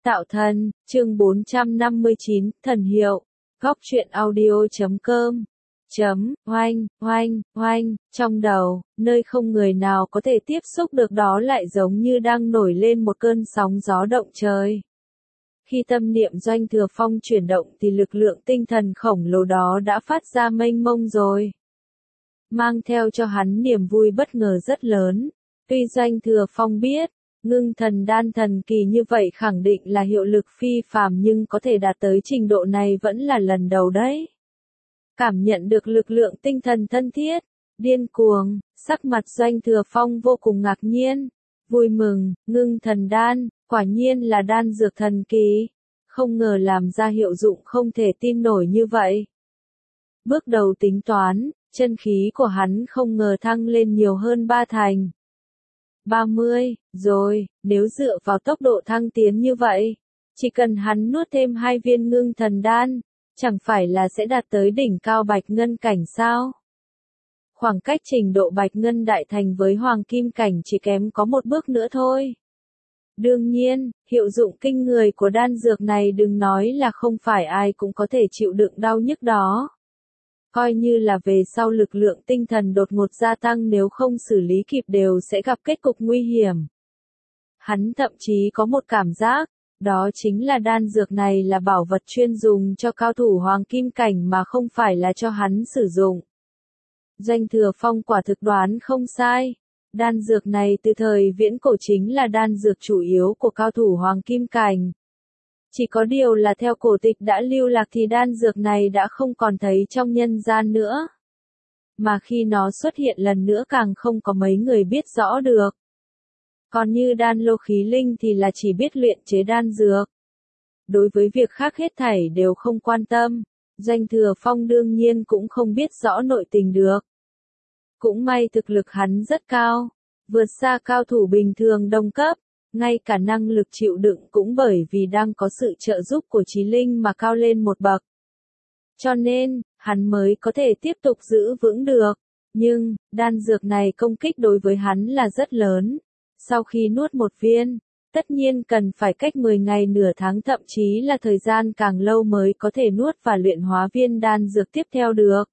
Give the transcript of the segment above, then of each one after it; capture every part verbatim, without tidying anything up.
Tạo thần, chương bốn trăm năm mươi chín, thần hiệu. Góc truyện audio chấm com. Chấm, oanh, oanh, oanh, trong đầu, nơi không người nào có thể tiếp xúc được đó lại giống như đang nổi lên một cơn sóng gió động trời. Khi tâm niệm Doanh Thừa Phong chuyển động thì lực lượng tinh thần khổng lồ đó đã phát ra mênh mông rồi. Mang theo cho hắn niềm vui bất ngờ rất lớn. Tuy Doanh Thừa Phong biết, ngưng thần đan thần kỳ như vậy khẳng định là hiệu lực phi phàm nhưng có thể đạt tới trình độ này vẫn là lần đầu đấy. Cảm nhận được lực lượng tinh thần thân thiết, điên cuồng, sắc mặt Doanh Thừa Phong vô cùng ngạc nhiên, vui mừng, ngưng thần đan, quả nhiên là đan dược thần kỳ, không ngờ làm ra hiệu dụng không thể tin nổi như vậy. Bước đầu tính toán, chân khí của hắn không ngờ thăng lên nhiều hơn ba thành. ba mươi, rồi, nếu dựa vào tốc độ thăng tiến như vậy, chỉ cần hắn nuốt thêm hai viên ngưng thần đan, chẳng phải là sẽ đạt tới đỉnh cao bạch ngân cảnh sao? Khoảng cách trình độ bạch ngân đại thành với hoàng kim cảnh chỉ kém có một bước nữa thôi. Đương nhiên, hiệu dụng kinh người của đan dược này đừng nói là không phải ai cũng có thể chịu đựng đau nhức đó. Coi như là về sau lực lượng tinh thần đột ngột gia tăng nếu không xử lý kịp đều sẽ gặp kết cục nguy hiểm. Hắn thậm chí có một cảm giác, đó chính là đan dược này là bảo vật chuyên dùng cho cao thủ hoàng kim cảnh mà không phải là cho hắn sử dụng. Doanh Thừa Phong quả thực đoán không sai. Đan dược này từ thời viễn cổ chính là đan dược chủ yếu của cao thủ hoàng kim cảnh. Chỉ có điều là theo cổ tịch đã lưu lạc thì đan dược này đã không còn thấy trong nhân gian nữa. Mà khi nó xuất hiện lần nữa càng không có mấy người biết rõ được. Còn như đan lô khí linh thì là chỉ biết luyện chế đan dược. Đối với việc khác hết thảy đều không quan tâm. Doanh Thừa Phong đương nhiên cũng không biết rõ nội tình được. Cũng may thực lực hắn rất cao, vượt xa cao thủ bình thường đồng cấp. Ngay cả năng lực chịu đựng cũng bởi vì đang có sự trợ giúp của chí linh mà cao lên một bậc. Cho nên, hắn mới có thể tiếp tục giữ vững được. Nhưng, đan dược này công kích đối với hắn là rất lớn. Sau khi nuốt một viên, tất nhiên cần phải cách mười ngày nửa tháng thậm chí là thời gian càng lâu mới có thể nuốt và luyện hóa viên đan dược tiếp theo được.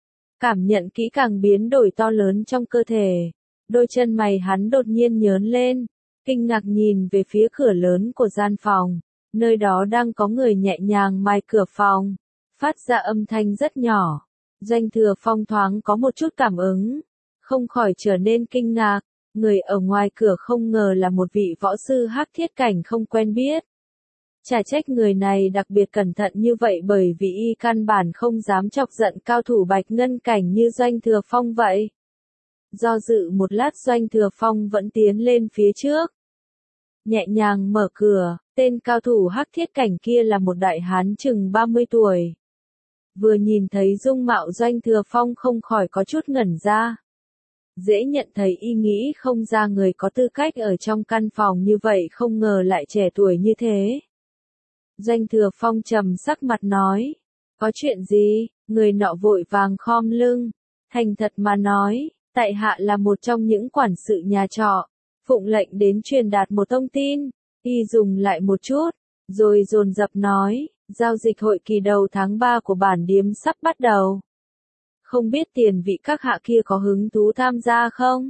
Cảm nhận kỹ càng biến đổi to lớn trong cơ thể. Đôi chân mày hắn đột nhiên nhớn lên. Kinh ngạc nhìn về phía cửa lớn của gian phòng, nơi đó đang có người nhẹ nhàng mài cửa phòng, phát ra âm thanh rất nhỏ. Doanh Thừa Phong thoáng có một chút cảm ứng, không khỏi trở nên kinh ngạc, người ở ngoài cửa không ngờ là một vị võ sư hắc thiết cảnh không quen biết. Chả trách người này đặc biệt cẩn thận như vậy bởi vì y căn bản không dám chọc giận cao thủ bạch ngân cảnh như Doanh Thừa Phong vậy. Do dự một lát Doanh Thừa Phong vẫn tiến lên phía trước. Nhẹ nhàng mở cửa, tên cao thủ hắc thiết cảnh kia là một đại hán chừng ba mươi tuổi. Vừa nhìn thấy dung mạo Doanh Thừa Phong không khỏi có chút ngẩn ra. Dễ nhận thấy y nghĩ không ra người có tư cách ở trong căn phòng như vậy không ngờ lại trẻ tuổi như thế. Doanh Thừa Phong trầm sắc mặt nói, có chuyện gì, người nọ vội vàng khom lưng, thành thật mà nói. Tại hạ là một trong những quản sự nhà trọ, phụng lệnh đến truyền đạt một thông tin, y dùng lại một chút, rồi dồn dập nói, giao dịch hội kỳ đầu tháng ba của bản điếm sắp bắt đầu. Không biết tiền vị các hạ kia có hứng thú tham gia không?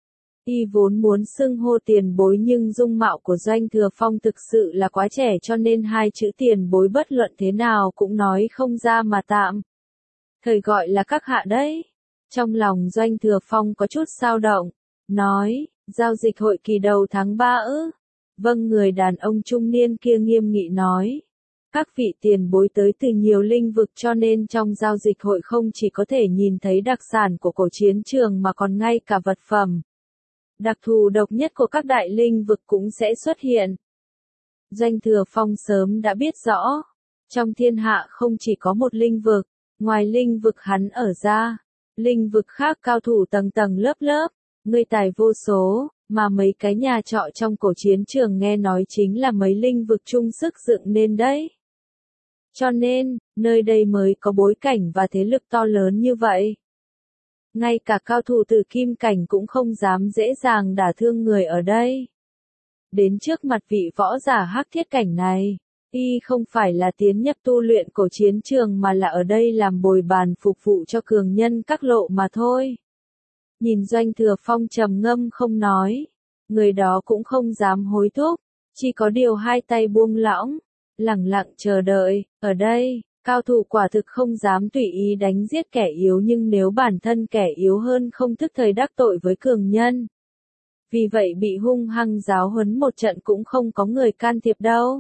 Y vốn muốn xưng hô tiền bối nhưng dung mạo của Doanh Thừa Phong thực sự là quá trẻ cho nên hai chữ tiền bối bất luận thế nào cũng nói không ra mà tạm. Thời gọi là các hạ đấy. Trong lòng Doanh Thừa Phong có chút xao động, nói, giao dịch hội kỳ đầu tháng ba ư? Vâng, người đàn ông trung niên kia nghiêm nghị nói. Các vị tiền bối tới từ nhiều linh vực cho nên trong giao dịch hội không chỉ có thể nhìn thấy đặc sản của cổ chiến trường mà còn ngay cả vật phẩm. Đặc thù độc nhất của các đại linh vực cũng sẽ xuất hiện. Doanh Thừa Phong sớm đã biết rõ, trong thiên hạ không chỉ có một linh vực, ngoài linh vực hắn ở ra. Linh vực khác cao thủ tầng tầng lớp lớp, người tài vô số, mà mấy cái nhà trọ trong cổ chiến trường nghe nói chính là mấy linh vực chung sức dựng nên đấy. Cho nên, nơi đây mới có bối cảnh và thế lực to lớn như vậy. Ngay cả cao thủ tử kim cảnh cũng không dám dễ dàng đả thương người ở đây. đến trước mặt vị võ giả hắc thiết cảnh này. Y không phải là tiến nhập tu luyện của chiến trường mà là ở đây làm bồi bàn phục vụ cho cường nhân các lộ mà thôi. Nhìn Doanh Thừa Phong trầm ngâm không nói, người đó cũng không dám hối thúc, chỉ có điều hai tay buông lỏng, lặng lặng chờ đợi. Ở đây, cao thủ quả thực không dám tùy ý đánh giết kẻ yếu, nhưng nếu bản thân kẻ yếu hơn không thức thời đắc tội với cường nhân, vì vậy bị hung hăng giáo huấn một trận cũng không có người can thiệp đâu.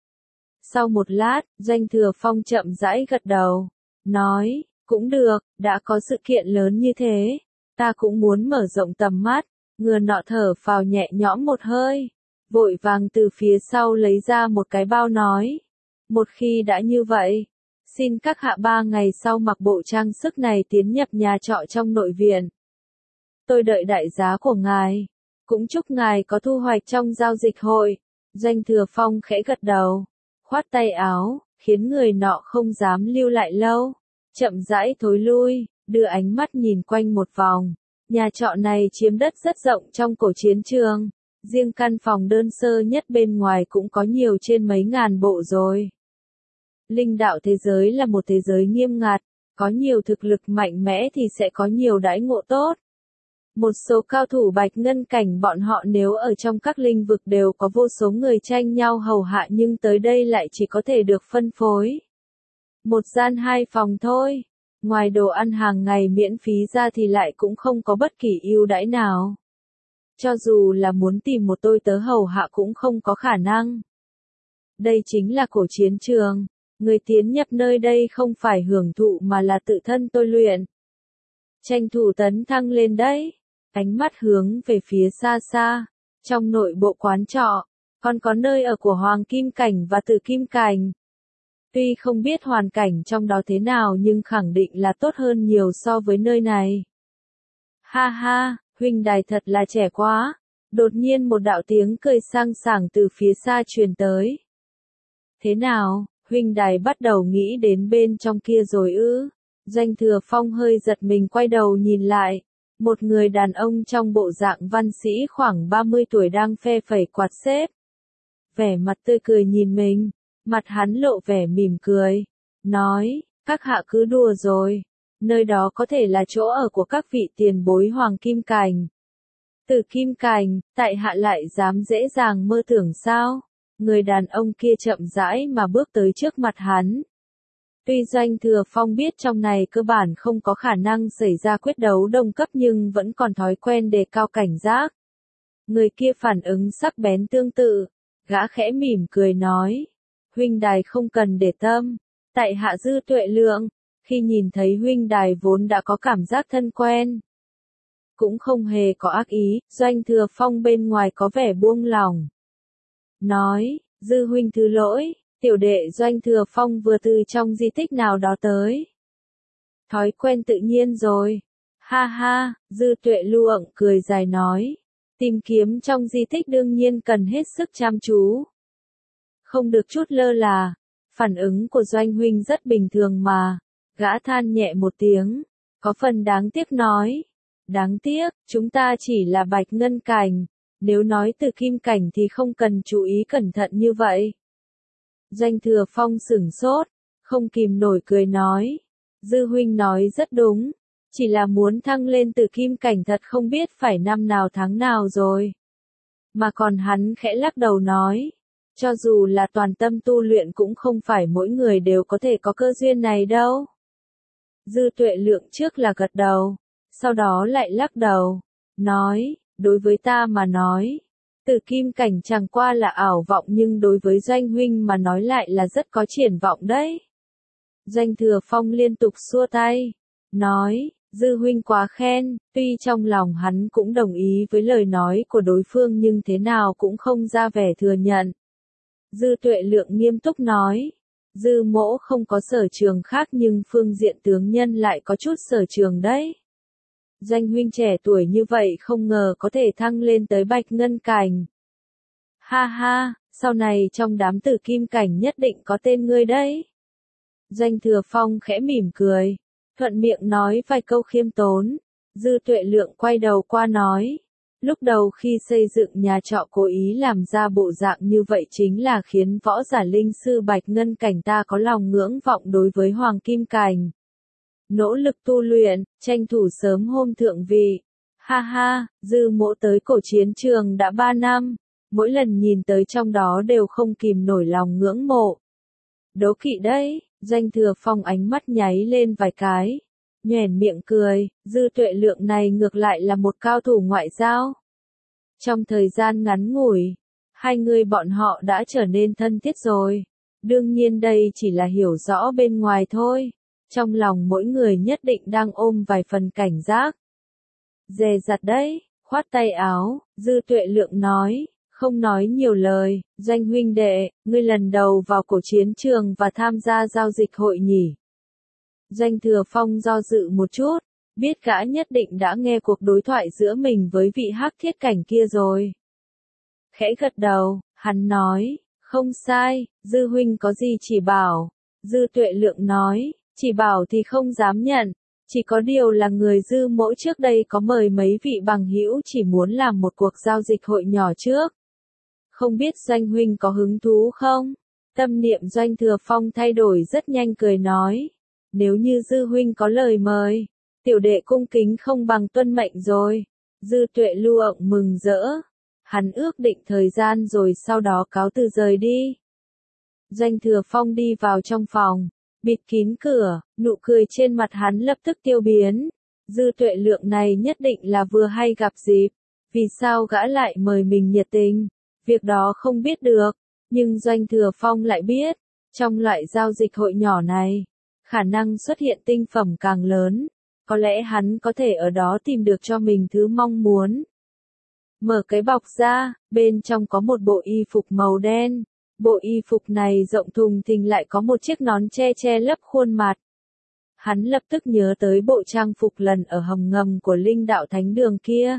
Sau một lát, Doanh Thừa Phong chậm rãi gật đầu, nói, cũng được, đã có sự kiện lớn như thế, ta cũng muốn mở rộng tầm mắt. Người nọ thở phào nhẹ nhõm một hơi, vội vàng từ phía sau lấy ra một cái bao nói, một khi đã như vậy, xin các hạ ba ngày sau mặc bộ trang sức này tiến nhập nhà trọ trong nội viện. Tôi đợi đại giá của ngài, cũng chúc ngài có thu hoạch trong giao dịch hội. Doanh Thừa Phong khẽ gật đầu, khoát tay áo, khiến người nọ không dám lưu lại lâu, chậm rãi thối lui, đưa ánh mắt nhìn quanh một vòng. Nhà trọ này chiếm đất rất rộng trong cổ chiến trường, riêng căn phòng đơn sơ nhất bên ngoài cũng có nhiều trên mấy ngàn bộ rồi. Linh đạo thế giới là một thế giới nghiêm ngặt, có nhiều thực lực mạnh mẽ thì sẽ có nhiều đãi ngộ tốt. Một số cao thủ bạch ngân cảnh bọn họ nếu ở trong các linh vực đều có vô số người tranh nhau hầu hạ, nhưng tới đây lại chỉ có thể được phân phối một gian hai phòng thôi. Ngoài đồ ăn hàng ngày miễn phí ra thì lại cũng không có bất kỳ ưu đãi nào. Cho dù là muốn tìm một tôi tớ hầu hạ cũng không có khả năng. Đây chính là cổ chiến trường, người tiến nhập nơi đây không phải hưởng thụ mà là tự thân tôi luyện. Tranh thủ tấn thăng lên đấy, ánh mắt hướng về phía xa xa, trong nội bộ quán trọ, còn có nơi ở của Hoàng Kim Cảnh và Tử Kim Cảnh. Tuy không biết hoàn cảnh trong đó thế nào nhưng khẳng định là tốt hơn nhiều so với nơi này. Ha ha, huynh đài thật là trẻ quá. Đột nhiên một đạo tiếng cười sang sảng từ phía xa truyền tới. Thế nào, huynh đài bắt đầu nghĩ đến bên trong kia rồi ư? Doanh Thừa Phong hơi giật mình quay đầu nhìn lại. Một người đàn ông trong bộ dạng văn sĩ khoảng ba mươi tuổi đang phe phẩy quạt xếp. Vẻ mặt tươi cười nhìn mình. Mặt hắn lộ vẻ mỉm cười, nói, các hạ cứ đùa rồi, nơi đó có thể là chỗ ở của các vị tiền bối Hoàng Kim Cảnh. Tử Kim Cảnh, tại hạ lại dám dễ dàng mơ tưởng sao? Người đàn ông kia chậm rãi mà bước tới trước mặt hắn. Tuy Doanh Thừa Phong biết trong này cơ bản không có khả năng xảy ra quyết đấu đồng cấp nhưng vẫn còn thói quen đề cao cảnh giác. Người kia phản ứng sắc bén tương tự, gã khẽ mỉm cười nói. Huynh đài không cần để tâm, tại hạ Dư Tuệ Lượng, khi nhìn thấy huynh đài vốn đã có cảm giác thân quen. Cũng không hề có ác ý, Doanh Thừa Phong bên ngoài có vẻ buông lòng. Nói, Dư huynh thứ lỗi, tiểu đệ Doanh Thừa Phong vừa từ trong di tích nào đó tới. Thói quen tự nhiên rồi. Ha ha, Dư Tuệ Lượng cười dài nói, tìm kiếm trong di tích đương nhiên cần hết sức chăm chú. Không được chút lơ là, phản ứng của Doanh huynh rất bình thường mà, gã than nhẹ một tiếng, có phần đáng tiếc nói, đáng tiếc, chúng ta chỉ là bạch ngân cảnh, nếu nói từ kim cảnh thì không cần chú ý cẩn thận như vậy. Doanh Thừa Phong sửng sốt, không kìm nổi cười nói, Dư huynh nói rất đúng, chỉ là muốn thăng lên từ kim cảnh thật không biết phải năm nào tháng nào rồi. Mà còn hắn khẽ lắc đầu nói, cho dù là toàn tâm tu luyện cũng không phải mỗi người đều có thể có cơ duyên này đâu. Dư Tuệ Lượng trước là gật đầu, sau đó lại lắc đầu, nói, đối với ta mà nói, từ kim cảnh chẳng qua là ảo vọng nhưng đối với Doanh huynh mà nói lại là rất có triển vọng đấy. Doanh Thừa Phong liên tục xua tay, nói, Dư huynh quá khen, tuy trong lòng hắn cũng đồng ý với lời nói của đối phương nhưng thế nào cũng không ra vẻ thừa nhận. Dư Tuệ Lượng nghiêm túc nói, Dư mỗ không có sở trường khác nhưng phương diện tướng nhân lại có chút sở trường đấy. Doanh huynh trẻ tuổi như vậy không ngờ có thể thăng lên tới bạch ngân cảnh. Ha ha, sau này trong đám tử kim cảnh nhất định có tên ngươi đấy. Doanh Thừa Phong khẽ mỉm cười, thuận miệng nói vài câu khiêm tốn. Dư Tuệ Lượng quay đầu qua nói, Lúc đầu khi xây dựng nhà trọ cố ý làm ra bộ dạng như vậy chính là khiến võ giả linh sư Bạch Ngân Cảnh ta có lòng ngưỡng vọng đối với Hoàng Kim Cảnh. Nỗ lực tu luyện, tranh thủ sớm hôm thượng vị. Ha ha, Dư Mỗ tới cổ chiến trường đã ba năm, mỗi lần nhìn tới trong đó đều không kìm nổi lòng ngưỡng mộ. Đố kỵ đấy, Doanh Thừa Phong ánh mắt nháy lên vài cái. Nhoẻn miệng cười, Dư Tuệ Lượng này ngược lại là một cao thủ ngoại giao. Trong thời gian ngắn ngủi, hai người bọn họ đã trở nên thân thiết rồi. Đương nhiên đây chỉ là hiểu rõ bên ngoài thôi. Trong lòng mỗi người nhất định đang ôm vài phần cảnh giác. Dè dặt đấy, khoát tay áo, Dư Tuệ Lượng nói, không nói nhiều lời, Doanh huynh đệ, ngươi lần đầu vào cổ chiến trường và tham gia giao dịch hội nhỉ. Doanh Thừa Phong do dự một chút, biết gã nhất định đã nghe cuộc đối thoại giữa mình với vị Hắc Thiết Cảnh kia rồi. Khẽ gật đầu, hắn nói, không sai, Dư huynh có gì chỉ bảo. Dư Tuệ Lượng nói, chỉ bảo thì không dám nhận, chỉ có điều là người Dư Mỗ trước đây có mời mấy vị bằng hữu chỉ muốn làm một cuộc giao dịch hội nhỏ trước. Không biết Doanh huynh có hứng thú không? Tâm niệm Doanh Thừa Phong thay đổi rất nhanh cười nói, nếu như Dư huynh có lời mời, tiểu đệ cung kính không bằng tuân mệnh rồi. Dư Tuệ Lượng mừng rỡ, hắn ước định thời gian rồi sau đó cáo từ rời đi. Doanh Thừa Phong đi vào trong phòng, bịt kín cửa, nụ cười trên mặt hắn lập tức tiêu biến. Dư Tuệ Lượng này nhất định là vừa hay gặp dịp, vì sao gã lại mời mình nhiệt tình, việc đó không biết được, nhưng Doanh Thừa Phong lại biết, trong loại giao dịch hội nhỏ này, khả năng xuất hiện tinh phẩm càng lớn, có lẽ hắn có thể ở đó tìm được cho mình thứ mong muốn. Mở cái bọc ra, bên trong có một bộ y phục màu đen. Bộ y phục này rộng thùng thình lại có một chiếc nón che che lấp khuôn mặt. Hắn lập tức nhớ tới bộ trang phục lần ở hầm ngầm của Linh Đạo Thánh Đường kia.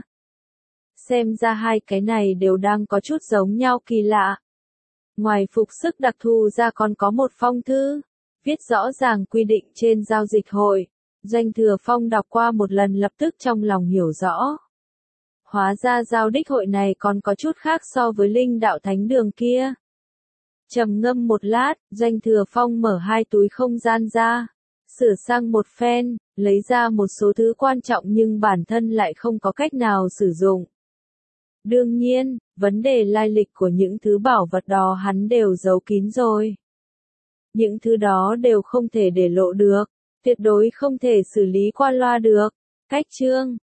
Xem ra hai cái này đều đang có chút giống nhau kỳ lạ. Ngoài phục sức đặc thù ra còn có một phong thư, viết rõ ràng quy định trên giao dịch hội. Doanh Thừa Phong đọc qua một lần lập tức trong lòng hiểu rõ. Hóa ra giao đích hội này còn có chút khác so với Linh Đạo Thánh Đường kia. Trầm ngâm một lát, Doanh Thừa Phong mở hai túi không gian ra, sửa sang một phen, lấy ra một số thứ quan trọng nhưng bản thân lại không có cách nào sử dụng. Đương nhiên, vấn đề lai lịch của những thứ bảo vật đó hắn đều giấu kín rồi. Những thứ đó đều không thể để lộ được, tuyệt đối không thể xử lý qua loa được. Cách chương